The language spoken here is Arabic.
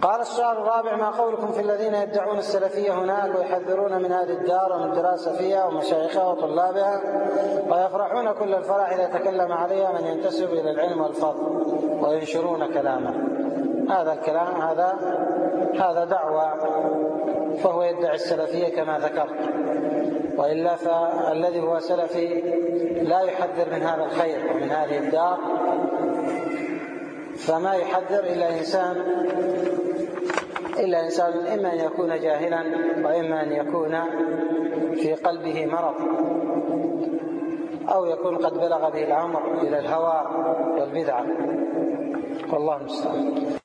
قال السؤال الرابع: ما قولكم في الذين يدعون السلفية هناك ويحذرون من هذه الدار ومن الدراسة فيها ومشايخها وطلابها، ويفرحون كل الفرح إذا تكلم عليها من ينتسب إلى العلم والفضل وينشرون كلامه؟ هذا الكلام هذا دعوة، فهو يدعي السلفية كما ذكرت، وإلا فالذي هو سلفي لا يحذر من هذا الخير ومن هذه الدار، فما يحذر إلا إنسان إما أن يكون جاهلا وإما أن يكون في قلبه مرض، أو يكون قد بلغ به الأمر إلى الهوى والبدعة، والله المستعان.